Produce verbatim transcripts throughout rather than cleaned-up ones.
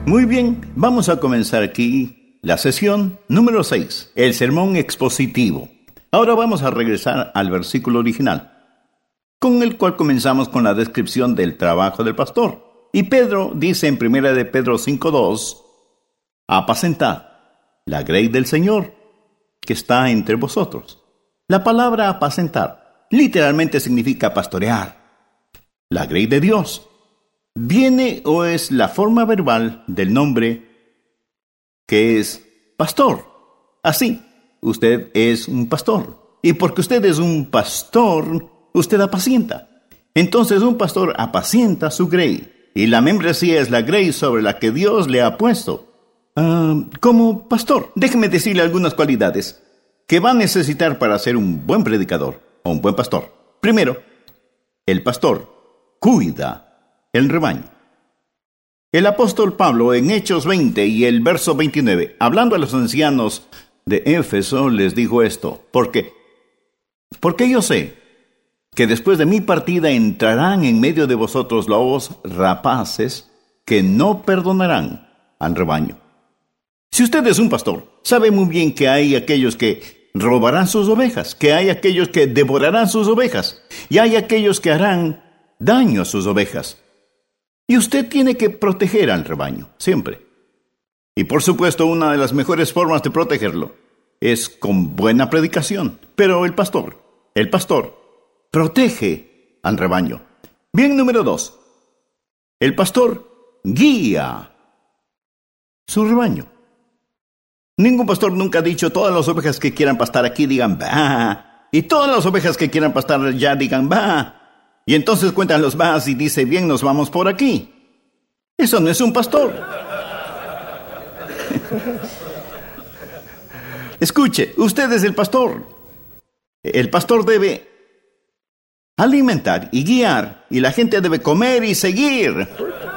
Muy bien, vamos a comenzar aquí la sesión número seis, el sermón expositivo. Ahora vamos a regresar al versículo original, con el cual comenzamos con la descripción del trabajo del pastor. Y Pedro dice en primera de Pedro cinco dos, apacentad la grey del Señor, que está entre vosotros. La palabra apacentar literalmente significa pastorear. La grey de Dios viene o es la forma verbal del nombre que es pastor. Así, usted es un pastor. Y porque usted es un pastor, usted apacienta. Entonces un pastor apacienta su grey. Y la membresía es la grey sobre la que Dios le ha puesto. Uh, como pastor, déjeme decirle algunas cualidades que va a necesitar para ser un buen predicador o un buen pastor. Primero, el pastor cuida el rebaño. El apóstol Pablo en Hechos veinte y el verso veintinueve, hablando a los ancianos de Éfeso, les dijo esto, porque, porque yo sé que después de mi partida entrarán en medio de vosotros lobos rapaces que no perdonarán al rebaño. Si usted es un pastor, sabe muy bien que hay aquellos que robarán sus ovejas, que hay aquellos que devorarán sus ovejas, y hay aquellos que harán daño a sus ovejas. Y usted tiene que proteger al rebaño, siempre. Y por supuesto, una de las mejores formas de protegerlo es con buena predicación. Pero el pastor, el pastor, protege al rebaño. Bien, número dos. El pastor guía su rebaño. Ningún pastor nunca ha dicho, todas las ovejas que quieran pastar aquí digan, bah. Y todas las ovejas que quieran pastar allá digan, bah. Y entonces cuentan los vas y dice, bien, nos vamos por aquí. Eso no es un pastor. Escuche, usted es el pastor. El pastor debe alimentar y guiar, y la gente debe comer y seguir.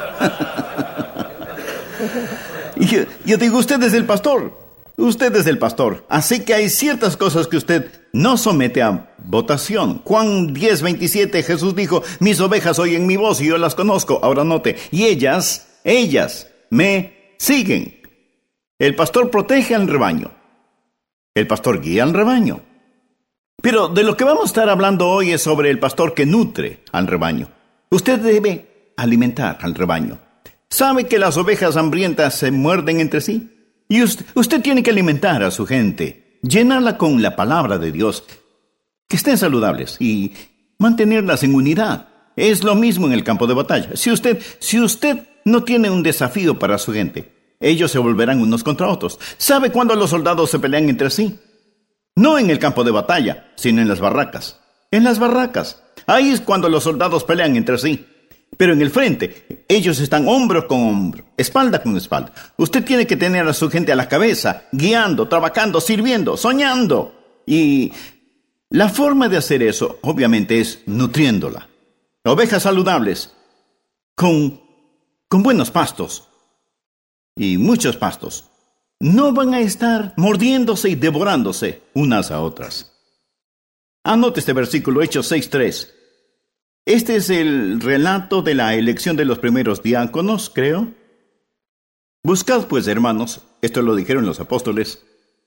Y yo, yo digo, usted es el pastor. Usted es el pastor, así que hay ciertas cosas que usted no somete a votación. Juan diez veintisiete, Jesús dijo, mis ovejas oyen mi voz y yo las conozco. Ahora note, y ellas, ellas me siguen. El pastor protege al rebaño. El pastor guía al rebaño. Pero de lo que vamos a estar hablando hoy es sobre el pastor que nutre al rebaño. Usted debe alimentar al rebaño. ¿Sabe que las ovejas hambrientas se muerden entre sí? Y usted, usted tiene que alimentar a su gente, llenarla con la palabra de Dios, que estén saludables y mantenerlas en unidad. Es lo mismo en el campo de batalla. Si usted, si usted no tiene un desafío para su gente, ellos se volverán unos contra otros. ¿Sabe cuándo los soldados se pelean entre sí? No en el campo de batalla, sino en las barracas. En las barracas. Ahí es cuando los soldados pelean entre sí. Pero en el frente, ellos están hombro con hombro, espalda con espalda. Usted tiene que tener a su gente a la cabeza, guiando, trabajando, sirviendo, soñando. Y la forma de hacer eso, obviamente, es nutriéndola. Ovejas saludables, con, con buenos pastos. Y muchos pastos. No van a estar mordiéndose y devorándose unas a otras. Anote este versículo, Hechos seis tres. Este es el relato de la elección de los primeros diáconos, creo. Buscad, pues, hermanos, esto lo dijeron los apóstoles,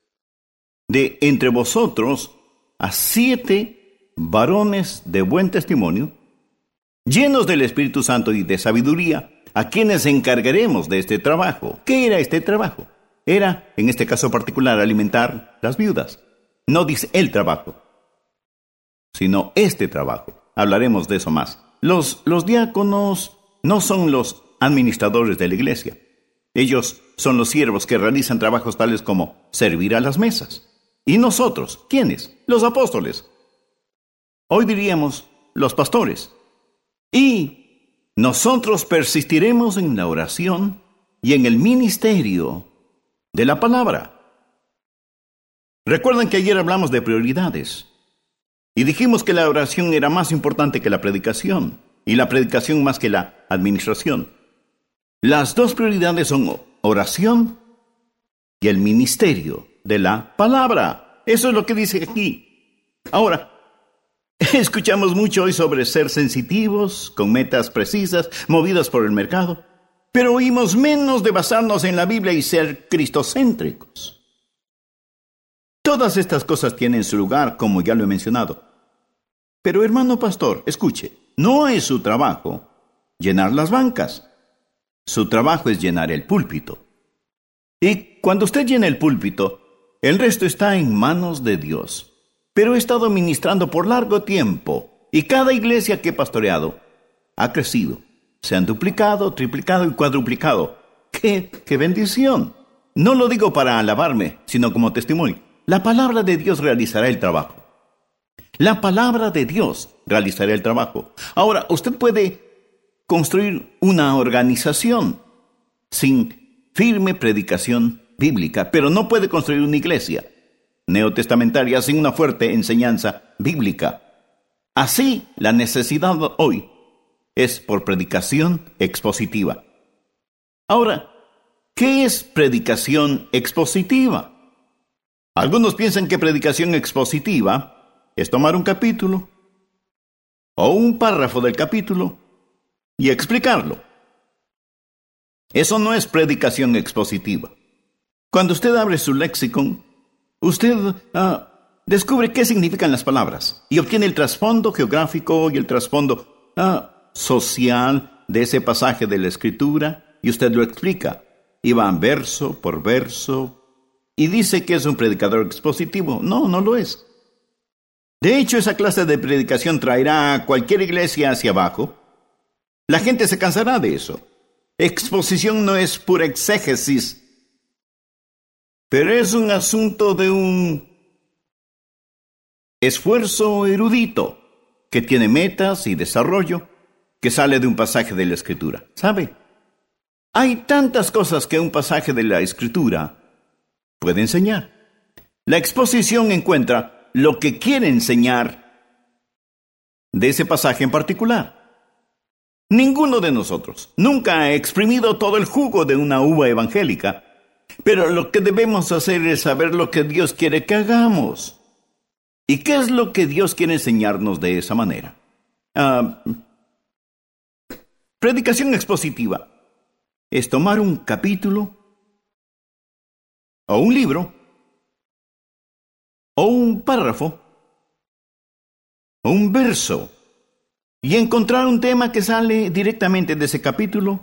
de entre vosotros a siete varones de buen testimonio, llenos del Espíritu Santo y de sabiduría, a quienes encargaremos de este trabajo. ¿Qué era este trabajo? Era, en este caso particular, alimentar las viudas. No dice el trabajo, sino este trabajo. Hablaremos de eso más. Los, los diáconos no son los administradores de la iglesia. Ellos son los siervos que realizan trabajos tales como servir a las mesas. ¿Y nosotros? ¿Quiénes? Los apóstoles. Hoy diríamos los pastores. Y nosotros persistiremos en la oración y en el ministerio de la palabra. Recuerden que ayer hablamos de prioridades. Y dijimos que la oración era más importante que la predicación, y la predicación más que la administración. Las dos prioridades son oración y el ministerio de la palabra. Eso es lo que dice aquí. Ahora, escuchamos mucho hoy sobre ser sensitivos, con metas precisas, movidos por el mercado. pero oímos menos de basarnos en la Biblia y ser cristocéntricos. Todas estas cosas tienen su lugar, como ya lo he mencionado. Pero, hermano pastor, escuche, no es su trabajo llenar las bancas. Su trabajo es llenar el púlpito. Y cuando usted llena el púlpito, el resto está en manos de Dios. Pero he estado ministrando por largo tiempo, y cada iglesia que he pastoreado ha crecido. Se han duplicado, triplicado y cuadruplicado. ¡Qué, qué bendición! No lo digo para alabarme, sino como testimonio. La palabra de Dios realizará el trabajo. La palabra de Dios realizará el trabajo. Ahora, usted puede construir una organización sin firme predicación bíblica, pero no puede construir una iglesia neotestamentaria sin una fuerte enseñanza bíblica. Así, la necesidad hoy es por predicación expositiva. Ahora, ¿qué es predicación expositiva? Algunos piensan que predicación expositiva es tomar un capítulo o un párrafo del capítulo y explicarlo. Eso no es predicación expositiva. Cuando usted abre su léxico, usted uh, descubre qué significan las palabras y obtiene el trasfondo geográfico y el trasfondo uh, social de ese pasaje de la Escritura, y usted lo explica. Y va verso por verso y dice que es un predicador expositivo. No, no lo es. De hecho, esa clase de predicación traerá a cualquier iglesia hacia abajo. La gente se cansará de eso. Exposición no es pura exégesis, pero es un asunto de un esfuerzo erudito que tiene metas y desarrollo, que sale de un pasaje de la Escritura. ¿Sabe? Hay tantas cosas que un pasaje de la Escritura puede enseñar. La exposición encuentra lo que quiere enseñar de ese pasaje en particular. Ninguno de nosotros nunca ha exprimido todo el jugo de una uva evangélica, pero lo que debemos hacer es saber lo que Dios quiere que hagamos. ¿Y qué es lo que Dios quiere enseñarnos de esa manera? Uh, predicación expositiva es tomar un capítulo o un libro o un párrafo o un verso y encontrar un tema que sale directamente de ese capítulo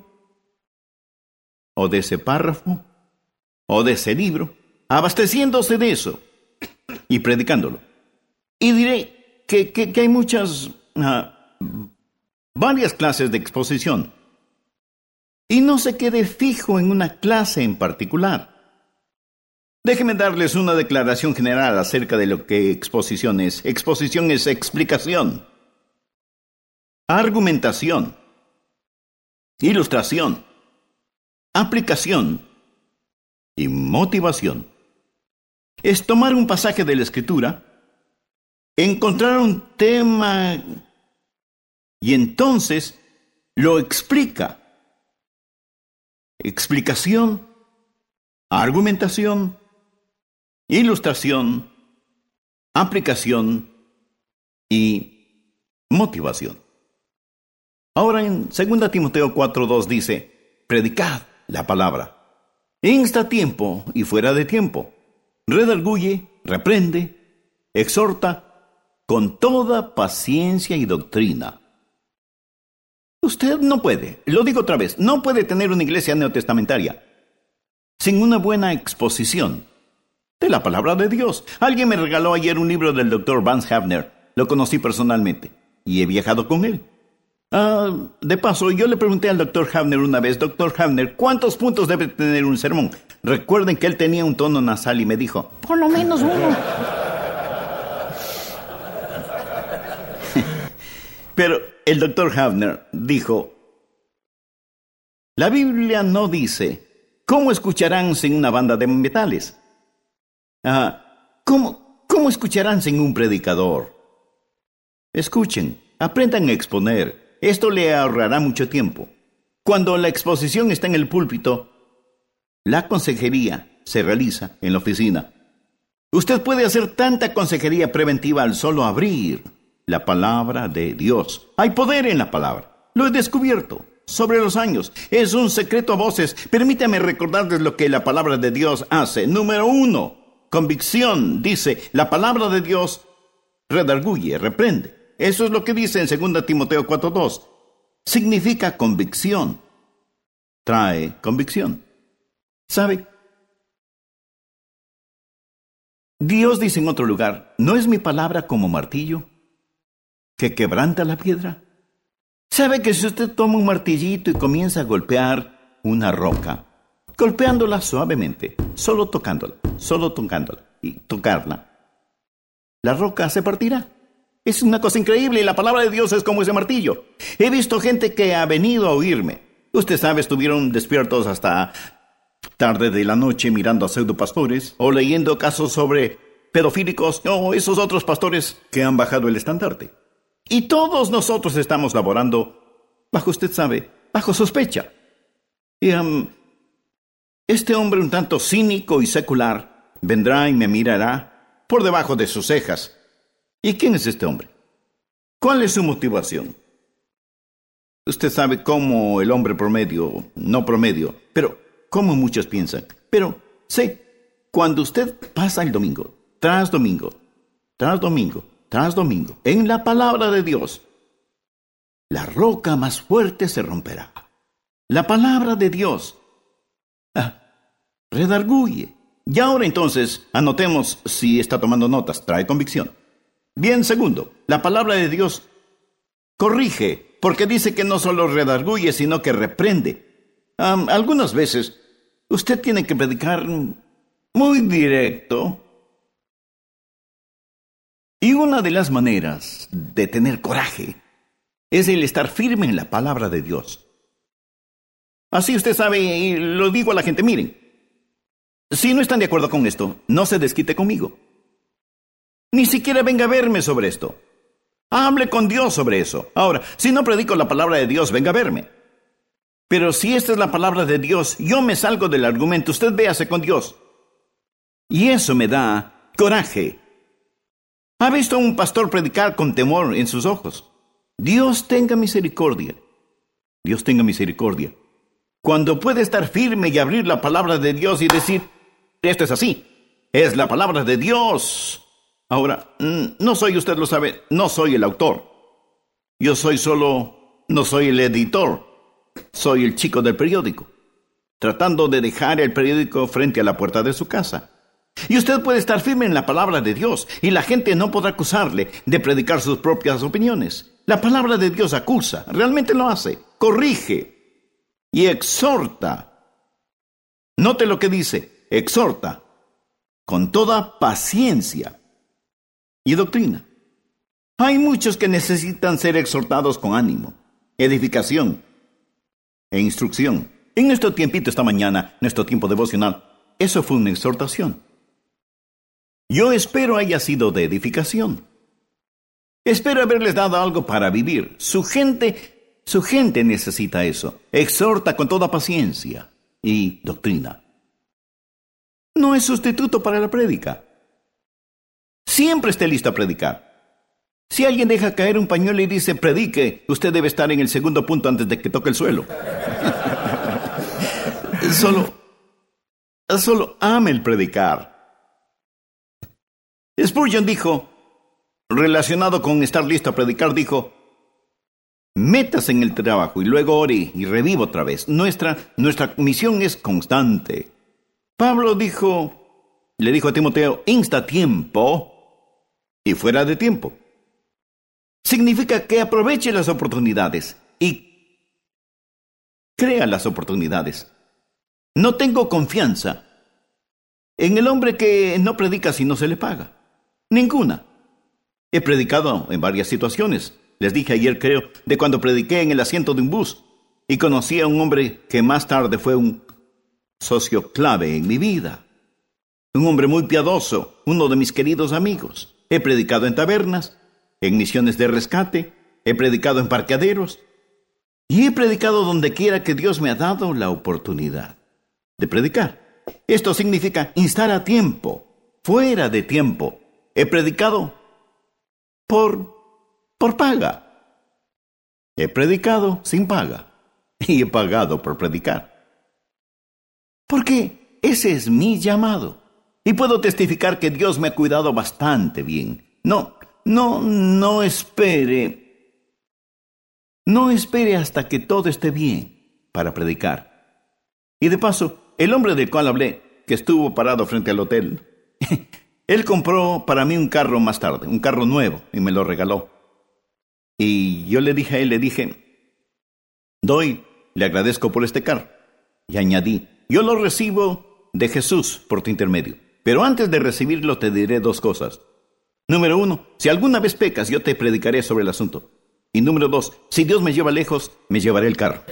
o de ese párrafo o de ese libro, abasteciéndose de eso y predicándolo. Y diré que, que, que hay muchas, uh, varias clases de exposición. Y no se quede fijo en una clase en particular. Déjenme darles una declaración general acerca de lo que exposición es. Exposición es explicación, argumentación, ilustración, aplicación y motivación. Es tomar un pasaje de la Escritura, encontrar un tema y entonces lo explica. Explicación, argumentación, ilustración, aplicación y motivación. Ahora en segunda Timoteo cuatro dos dice, predicad la palabra, insta a tiempo y fuera de tiempo, redarguye, reprende, exhorta con toda paciencia y doctrina. Usted no puede, lo digo otra vez, no puede tener una iglesia neotestamentaria sin una buena exposición de la palabra de Dios. Alguien me regaló ayer un libro del doctor Vance Havner. Lo conocí personalmente y he viajado con él. Ah, de paso, yo le pregunté al doctor Havner una vez, doctor Havner, ¿cuántos puntos debe tener un sermón? Recuerden que él tenía un tono nasal y me dijo, por lo menos uno. Pero el doctor Havner dijo, la Biblia no dice, ¿cómo escucharán sin una banda de metales? Ah, ¿cómo, ¿Cómo escucharán sin un predicador? Escuchen, aprendan a exponer. Esto le ahorrará mucho tiempo. Cuando la exposición está en el púlpito, la consejería se realiza en la oficina. Usted puede hacer tanta consejería preventiva al solo abrir la palabra de Dios. Hay poder en la palabra. Lo he descubierto. sobre los años. Es un secreto a voces. Permítame recordarles lo que la palabra de Dios hace. Número uno, convicción. Dice, la palabra de Dios redarguye, reprende. Eso es lo que dice en segunda Timoteo cuatro dos. Significa convicción. Trae convicción. ¿Sabe? Dios dice en otro lugar, ¿no es mi palabra como martillo que quebranta la piedra? ¿Sabe que si usted toma un martillito y comienza a golpear una roca, golpeándola suavemente, solo tocándola, solo tocándola y tocarla, la roca se partirá? Es una cosa increíble y la palabra de Dios es como ese martillo. He visto gente que ha venido a oírme. Usted sabe, estuvieron despiertos hasta tarde de la noche mirando a pseudopastores o leyendo casos sobre pedofílicos o esos otros pastores que han bajado el estandarte. Y todos nosotros estamos laborando bajo, usted sabe, bajo sospecha. Y um, este hombre un tanto cínico y secular vendrá y me mirará por debajo de sus cejas. ¿Y quién es este hombre? ¿Cuál es su motivación? Usted sabe cómo el hombre promedio, no promedio, pero como muchos piensan. Pero sé, cuando usted pasa el domingo, tras domingo, tras domingo, tras domingo, en la palabra de Dios, la roca más fuerte se romperá. La palabra de Dios ah, redarguye. Y ahora entonces, anotemos si está tomando notas, trae convicción. Bien, segundo, la palabra de Dios corrige, porque dice que no solo redarguye, sino que reprende. Um, algunas veces, usted tiene que predicar muy directo. Y una de las maneras de tener coraje es el estar firme en la palabra de Dios. Así usted sabe, y lo digo a la gente, miren, si no están de acuerdo con esto, no se desquite conmigo. Ni siquiera venga a verme sobre esto. Hable con Dios sobre eso. Ahora, si no predico la palabra de Dios, venga a verme. Pero si esta es la palabra de Dios, yo me salgo del argumento, usted véase con Dios. Y eso me da coraje. ¿Ha visto a un pastor predicar con temor en sus ojos? Dios tenga misericordia. Dios tenga misericordia. Cuando puede estar firme y abrir la palabra de Dios y decir, esto es así, es la palabra de Dios. Ahora, no soy, usted lo sabe, no soy el autor. Yo soy solo, no soy el editor. Soy el chico del periódico, tratando de dejar el periódico frente a la puerta de su casa. Y usted puede estar firme en la palabra de Dios, y la gente no podrá acusarle de predicar sus propias opiniones. La palabra de Dios acusa, realmente lo hace, corrige y exhorta. Note lo que dice, exhorta, con toda paciencia y doctrina. Hay muchos que necesitan ser exhortados con ánimo, edificación e instrucción. En nuestro tiempito esta mañana, nuestro tiempo devocional, eso fue una exhortación. Yo espero haya sido de edificación. Espero haberles dado algo para vivir. Su gente, su gente necesita eso. Exhorta con toda paciencia y doctrina. No es sustituto para la prédica. Siempre esté listo a predicar. Si alguien deja caer un pañuelo y dice, predique, usted debe estar en el segundo punto antes de que toque el suelo. Solo, solo ame el predicar. Spurgeon dijo, relacionado con estar listo a predicar, dijo, métase en el trabajo y luego ore y reviva otra vez. Nuestra, nuestra misión es constante. Pablo dijo, le dijo a Timoteo, insta tiempo y fuera de tiempo. Significa que aproveche las oportunidades y crea las oportunidades. No tengo confianza en el hombre que no predica si no se le paga. Ninguna. He predicado en varias situaciones. Les dije ayer, creo, de cuando prediqué en el asiento de un bus y conocí a un hombre que más tarde fue un socio clave en mi vida. Un hombre muy piadoso, uno de mis queridos amigos. He predicado en tabernas, en misiones de rescate, he predicado en parqueaderos y he predicado donde quiera que Dios me ha dado la oportunidad de predicar. Esto significa instar a tiempo, fuera de tiempo. He predicado por, por paga. He predicado sin paga. y he pagado por predicar. Porque ese es mi llamado. Y puedo testificar que Dios me ha cuidado bastante bien. No, no, no espere. No espere hasta que todo esté bien para predicar. Y de paso, el hombre del cual hablé, que estuvo parado frente al hotel, él compró para mí un carro más tarde, un carro nuevo, y me lo regaló. Y yo le dije a él, le dije, Doy, le agradezco por este carro. Y añadí, yo lo recibo de Jesús por tu intermedio. Pero antes de recibirlo te diré dos cosas. Número uno, si alguna vez pecas, yo te predicaré sobre el asunto. Y número dos, si Dios me lleva lejos, me llevaré el carro.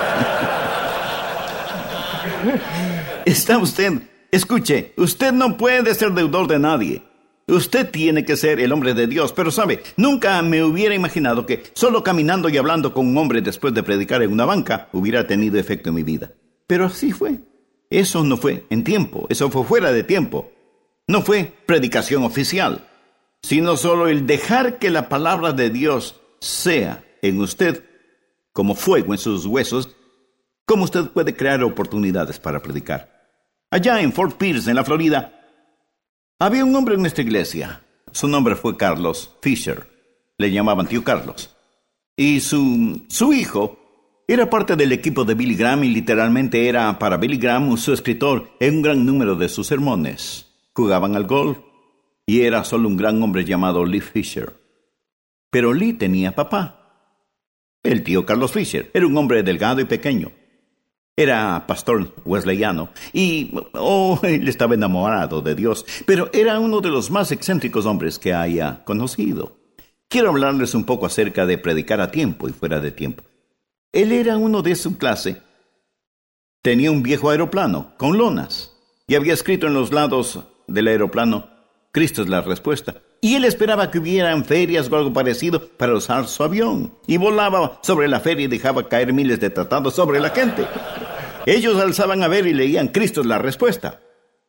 ¿Está usted? Escuche, usted no puede ser deudor de nadie. Usted tiene que ser el hombre de Dios. Pero sabe, nunca me hubiera imaginado que solo caminando y hablando con un hombre después de predicar en una banca hubiera tenido efecto en mi vida. Pero así fue. Eso no fue en tiempo, eso fue fuera de tiempo. No fue predicación oficial, sino solo el dejar que la palabra de Dios sea en usted como fuego en sus huesos, como usted puede crear oportunidades para predicar. Allá en Fort Pierce, en la Florida, había un hombre en nuestra iglesia. Su nombre fue Carlos Fisher. Le llamaban tío Carlos. Y su, su hijo era parte del equipo de Billy Graham y literalmente era para Billy Graham su escritor en un gran número de sus sermones. Jugaban al golf y era solo un gran hombre llamado Lee Fisher. Pero Lee tenía papá. El tío Carlos Fisher era un hombre delgado y pequeño. Era pastor wesleyano y oh, él estaba enamorado de Dios, pero era uno de los más excéntricos hombres que haya conocido. Quiero hablarles un poco acerca de predicar a tiempo y fuera de tiempo. Él era uno de su clase. Tenía un viejo aeroplano con lonas y había escrito en los lados del aeroplano, Cristo es la respuesta. Y él esperaba que hubieran ferias o algo parecido para usar su avión. Y volaba sobre la feria y dejaba caer miles de tratados sobre la gente. Ellos alzaban a ver y leían, Cristo es la respuesta.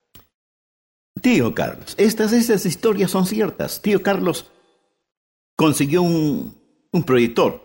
Tío Carlos, estas, estas historias son ciertas. Tío Carlos consiguió un, un proyector.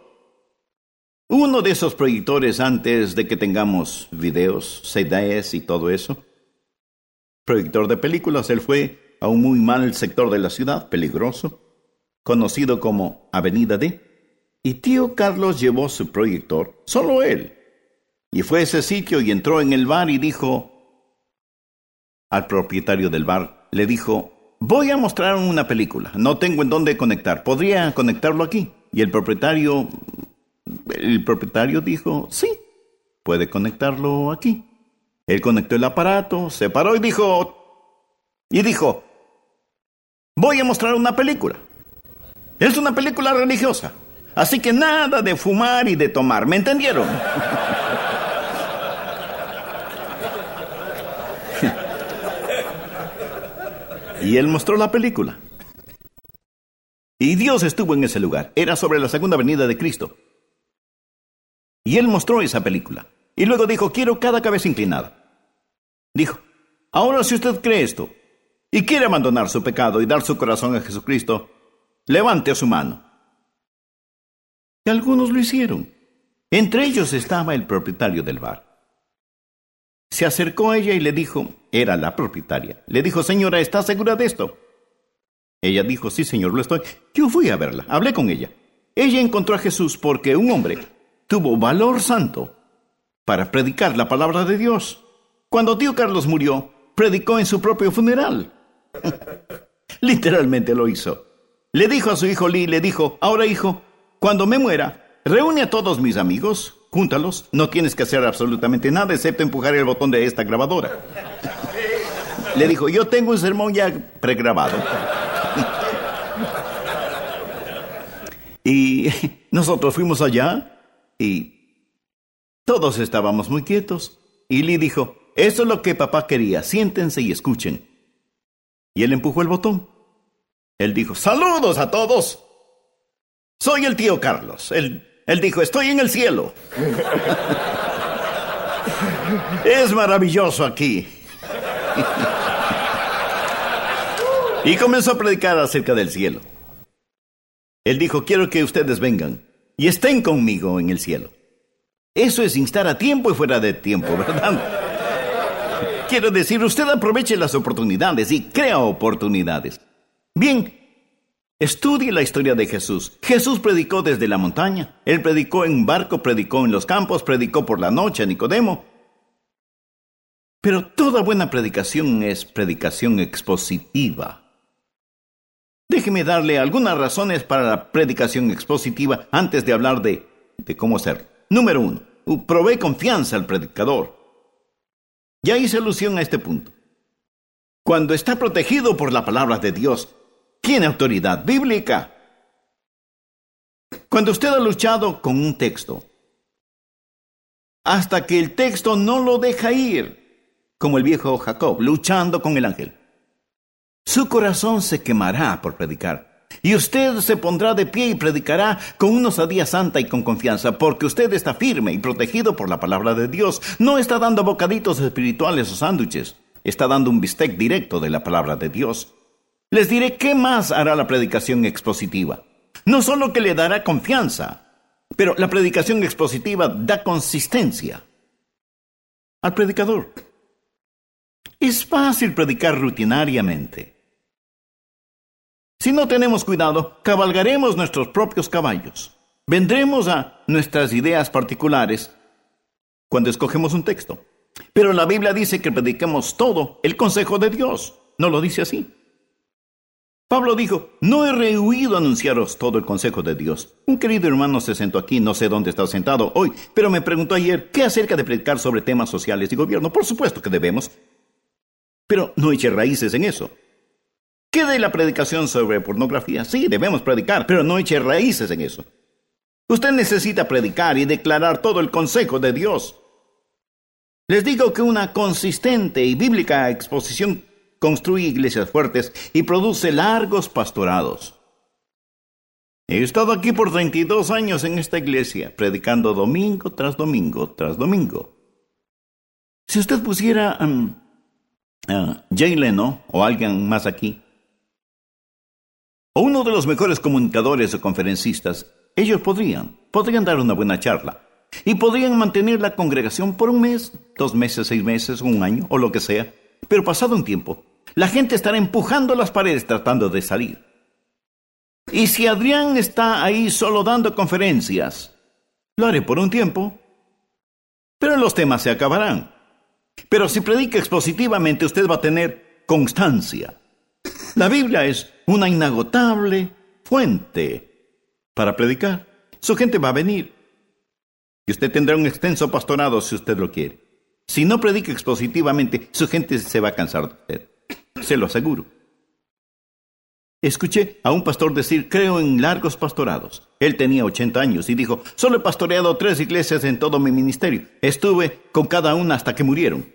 Uno de esos proyectores antes de que tengamos videos, C Ds y todo eso. Proyector de películas. Él fue a un muy mal sector de la ciudad, peligroso, conocido como Avenida D. Y tío Carlos llevó su proyector, solo él. Y fue a ese sitio y entró en el bar y dijo al propietario del bar, le dijo, voy a mostrar una película, no tengo en dónde conectar, ¿podría conectarlo aquí? Y el propietario... El propietario dijo, sí, puede conectarlo aquí. Él conectó el aparato, se paró y dijo, y dijo, voy a mostrar una película. Es una película religiosa, así que nada de fumar y de tomar, ¿me entendieron? Y él mostró la película. Y Dios estuvo en ese lugar, era sobre la segunda venida de Cristo. Y él mostró esa película. Y luego dijo, quiero cada cabeza inclinada. Dijo, ahora si usted cree esto y quiere abandonar su pecado y dar su corazón a Jesucristo, levante su mano. Y algunos lo hicieron. Entre ellos estaba el propietario del bar. Se acercó a ella y le dijo, era la propietaria. Le dijo, señora, ¿está segura de esto? Ella dijo, sí, señor, lo estoy. Yo fui a verla, hablé con ella. Ella encontró a Jesús porque un hombre tuvo valor santo para predicar la palabra de Dios. Cuando tío Carlos murió, predicó en su propio funeral. Literalmente lo hizo. Le dijo a su hijo Lee, le dijo, ahora hijo, cuando me muera, reúne a todos mis amigos, júntalos, no tienes que hacer absolutamente nada excepto empujar el botón de esta grabadora. Le dijo, yo tengo un sermón ya pregrabado. Y nosotros fuimos allá y todos estábamos muy quietos. Y Lee dijo, eso es lo que papá quería, siéntense y escuchen. Y él empujó el botón. Él dijo, saludos a todos. Soy el tío Carlos. Él, él dijo, estoy en el cielo. Es maravilloso aquí. Y comenzó a predicar acerca del cielo. Él dijo, quiero que ustedes vengan y estén conmigo en el cielo. Eso es instar a tiempo y fuera de tiempo, ¿verdad? Quiero decir, usted aproveche las oportunidades y crea oportunidades. Bien, estudie la historia de Jesús. Jesús predicó desde la montaña. Él predicó en un barco, predicó en los campos, predicó por la noche a Nicodemo. Pero toda buena predicación es predicación expositiva. Déjeme darle algunas razones para la predicación expositiva antes de hablar de, de cómo hacerlo. Número uno, provee confianza al predicador. Ya hice alusión a este punto. Cuando está protegido por la palabra de Dios, tiene autoridad bíblica. Cuando usted ha luchado con un texto, hasta que el texto no lo deja ir, como el viejo Jacob, luchando con el ángel, su corazón se quemará por predicar. Y usted se pondrá de pie y predicará con una osadía santa y con confianza, porque usted está firme y protegido por la palabra de Dios. No está dando bocaditos espirituales o sándwiches. Está dando un bistec directo de la palabra de Dios. Les diré qué más hará la predicación expositiva. No solo que le dará confianza, pero la predicación expositiva da consistencia al predicador. Es fácil predicar rutinariamente. Si no tenemos cuidado, cabalgaremos nuestros propios caballos. Vendremos a nuestras ideas particulares cuando escogemos un texto. Pero la Biblia dice que prediquemos todo el consejo de Dios. ¿No lo dice así? Pablo dijo, no he rehuido anunciaros todo el consejo de Dios. Un querido hermano se sentó aquí, no sé dónde está sentado hoy, pero me preguntó ayer, ¿qué acerca de predicar sobre temas sociales y gobierno? Por supuesto que debemos, pero no eche raíces en eso. ¿Qué de la predicación sobre pornografía? Sí, debemos predicar, pero no eche raíces en eso. Usted necesita predicar y declarar todo el consejo de Dios. Les digo que una consistente y bíblica exposición construye iglesias fuertes y produce largos pastorados. He estado aquí por treinta y dos años en esta iglesia, predicando domingo tras domingo tras domingo. Si usted pusiera um, uh, Jay Leno o alguien más aquí, o uno de los mejores comunicadores o conferencistas, ellos podrían, podrían dar una buena charla. Y podrían mantener la congregación por un mes, dos meses, seis meses, un año, o lo que sea. Pero pasado un tiempo, la gente estará empujando las paredes tratando de salir. Y si Adrián está ahí solo dando conferencias, lo haré por un tiempo, pero los temas se acabarán. Pero si predica expositivamente, usted va a tener constancia. La Biblia es una inagotable fuente para predicar. Su gente va a venir. Y usted tendrá un extenso pastorado si usted lo quiere. Si no predica expositivamente, su gente se va a cansar de usted. Se lo aseguro. Escuché a un pastor decir, creo en largos pastorados. Él tenía ochenta años y dijo, solo he pastoreado tres iglesias en todo mi ministerio. Estuve con cada una hasta que murieron.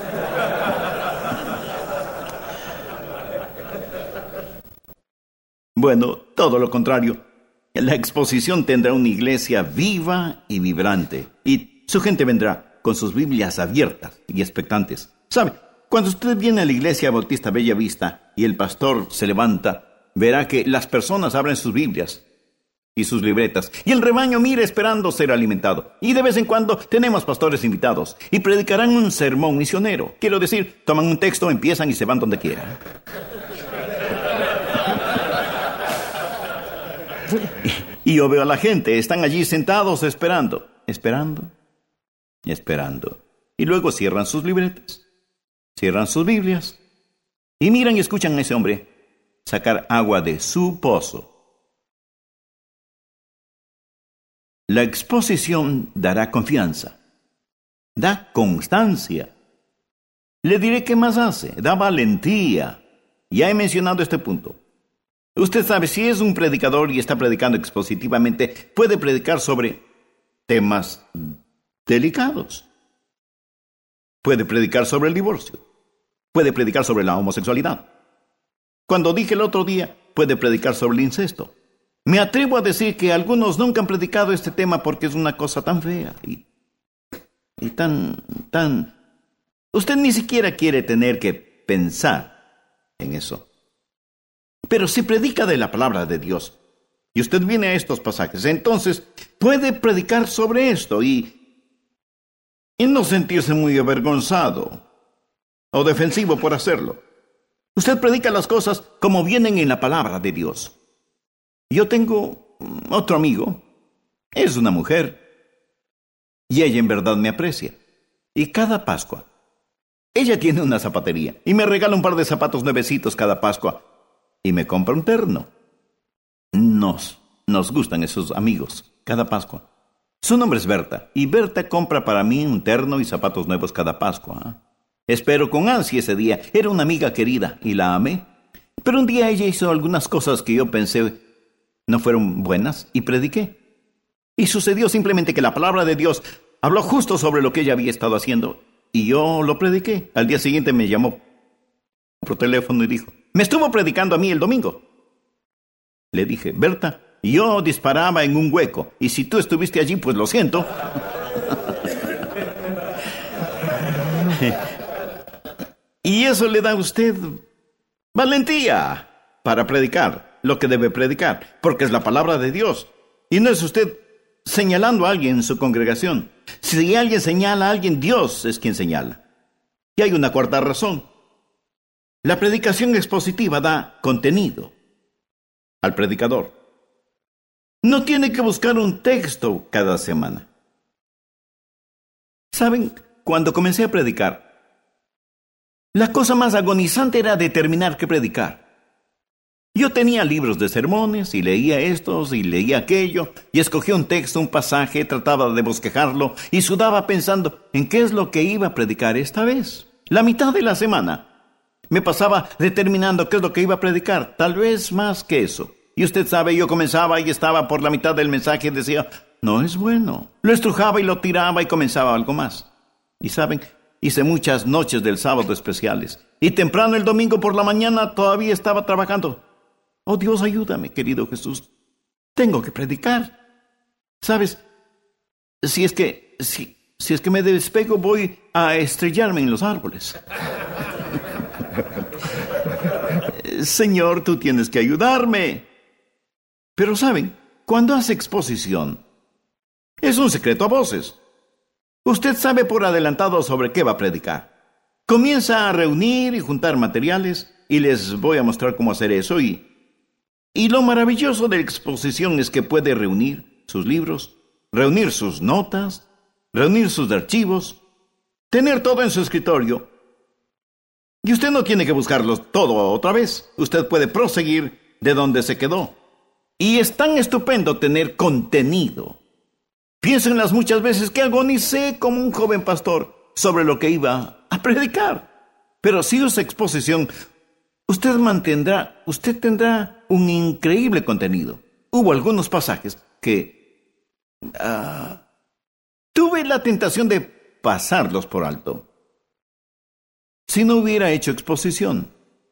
Bueno, todo lo contrario. La exposición tendrá una iglesia viva y vibrante. Y su gente vendrá con sus Biblias abiertas y expectantes. ¿Sabe? Cuando usted viene a la iglesia Bautista Bella Vista y el pastor se levanta, verá que las personas abren sus Biblias y sus libretas. Y el rebaño mira esperando ser alimentado. Y de vez en cuando tenemos pastores invitados. Y predicarán un sermón misionero. Quiero decir, toman un texto, empiezan y se van donde quieran. Y yo veo a la gente, están allí sentados esperando, esperando, esperando. Y luego cierran sus libretas, cierran sus Biblias, y miran y escuchan a ese hombre sacar agua de su pozo. La exposición dará confianza, da constancia. Le diré qué más hace, da valentía. Ya he mencionado este punto. Usted sabe, si es un predicador y está predicando expositivamente, puede predicar sobre temas delicados. Puede predicar sobre el divorcio. Puede predicar sobre la homosexualidad. Cuando dije el otro día, puede predicar sobre el incesto. Me atrevo a decir que algunos nunca han predicado este tema porque es una cosa tan fea y, y tan, tan... Usted ni siquiera quiere tener que pensar en eso. Pero si predica de la palabra de Dios, y usted viene a estos pasajes, entonces puede predicar sobre esto y, y no sentirse muy avergonzado o defensivo por hacerlo. Usted predica las cosas como vienen en la palabra de Dios. Yo tengo otro amigo, es una mujer, y ella en verdad me aprecia. Y cada Pascua, ella tiene una zapatería y me regala un par de zapatos nuevecitos cada Pascua y me compra un terno. Nos, nos gustan esos amigos cada Pascua. Su nombre es Berta, y Berta compra para mí un terno y zapatos nuevos cada Pascua. ¿eh? Espero con ansia ese día. Era una amiga querida y la amé. Pero un día ella hizo algunas cosas que yo pensé no fueron buenas y prediqué. Y sucedió simplemente que la palabra de Dios habló justo sobre lo que ella había estado haciendo y yo lo prediqué. Al día siguiente me llamó por teléfono y dijo, me estuvo predicando a mí el domingo. Le dije, Berta, yo disparaba en un hueco, y si tú estuviste allí, pues lo siento. Y eso le da a usted valentía para predicar lo que debe predicar, porque es la palabra de Dios. Y no es usted señalando a alguien en su congregación. Si alguien señala a alguien, Dios es quien señala. Y hay una cuarta razón. La predicación expositiva da contenido al predicador. No tiene que buscar un texto cada semana. ¿Saben? Cuando comencé a predicar, la cosa más agonizante era determinar qué predicar. Yo tenía libros de sermones y leía estos y leía aquello y escogía un texto, un pasaje, trataba de bosquejarlo y sudaba pensando en qué es lo que iba a predicar esta vez. La mitad de la semana me pasaba determinando qué es lo que iba a predicar, tal vez más que eso. Y usted sabe, yo comenzaba y estaba por la mitad del mensaje y decía, no es bueno. Lo estrujaba y lo tiraba y comenzaba algo más. Y saben, hice muchas noches del sábado especiales. Y temprano el domingo por la mañana todavía estaba trabajando. Oh Dios, ayúdame, querido Jesús. Tengo que predicar. ¿Sabes? Si es que, si, si es que me despego voy a estrellarme en los árboles. Señor, tú tienes que ayudarme. Pero ¿saben? Cuando hace exposición, es un secreto a voces. Usted sabe por adelantado sobre qué va a predicar. Comienza a reunir y juntar materiales y les voy a mostrar cómo hacer eso. Y, y lo maravilloso de la exposición es que puede reunir sus libros, reunir sus notas, reunir sus archivos, tener todo en su escritorio. Y usted no tiene que buscarlo todo otra vez. Usted puede proseguir de donde se quedó. Y es tan estupendo tener contenido. Piensen las muchas veces que agonicé como un joven pastor sobre lo que iba a predicar. Pero si usa exposición, usted mantendrá, usted tendrá un increíble contenido. Hubo algunos pasajes que uh, tuve la tentación de pasarlos por alto. Si no hubiera hecho exposición,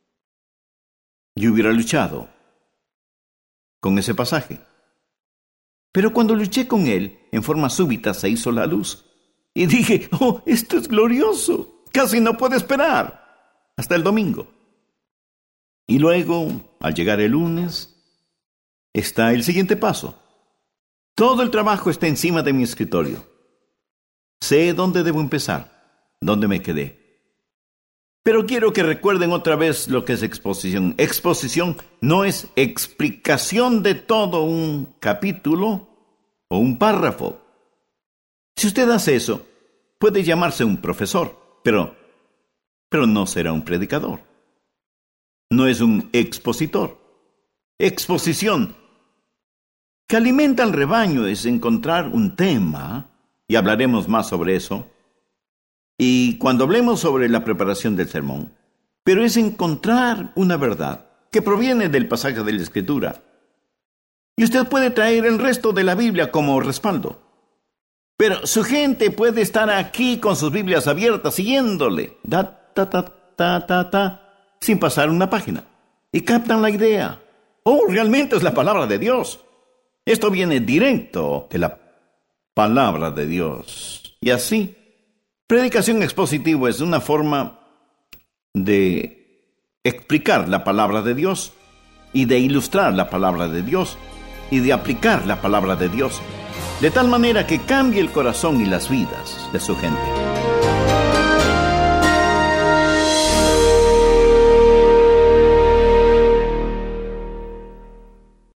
yo hubiera luchado con ese pasaje. Pero cuando luché con él, en forma súbita se hizo la luz. Y dije, oh, esto es glorioso. Casi no puedo esperar hasta el domingo. Y luego, al llegar el lunes, está el siguiente paso. Todo el trabajo está encima de mi escritorio. Sé dónde debo empezar, dónde me quedé. Pero quiero que recuerden otra vez lo que es exposición. Exposición no es explicación de todo un capítulo o un párrafo. Si usted hace eso, puede llamarse un profesor, pero, pero no será un predicador. No es un expositor. Exposición que alimenta al rebaño es encontrar un tema, y hablaremos más sobre eso, y cuando hablemos sobre la preparación del sermón, pero es encontrar una verdad que proviene del pasaje de la Escritura. Y usted puede traer el resto de la Biblia como respaldo. Pero su gente puede estar aquí con sus Biblias abiertas, siguiéndole, da, ta, ta, ta, ta, ta, sin pasar una página. Y captan la idea. Oh, realmente es la palabra de Dios. Esto viene directo de la palabra de Dios. Y así, predicación expositiva es una forma de explicar la palabra de Dios y de ilustrar la palabra de Dios y de aplicar la palabra de Dios de tal manera que cambie el corazón y las vidas de su gente.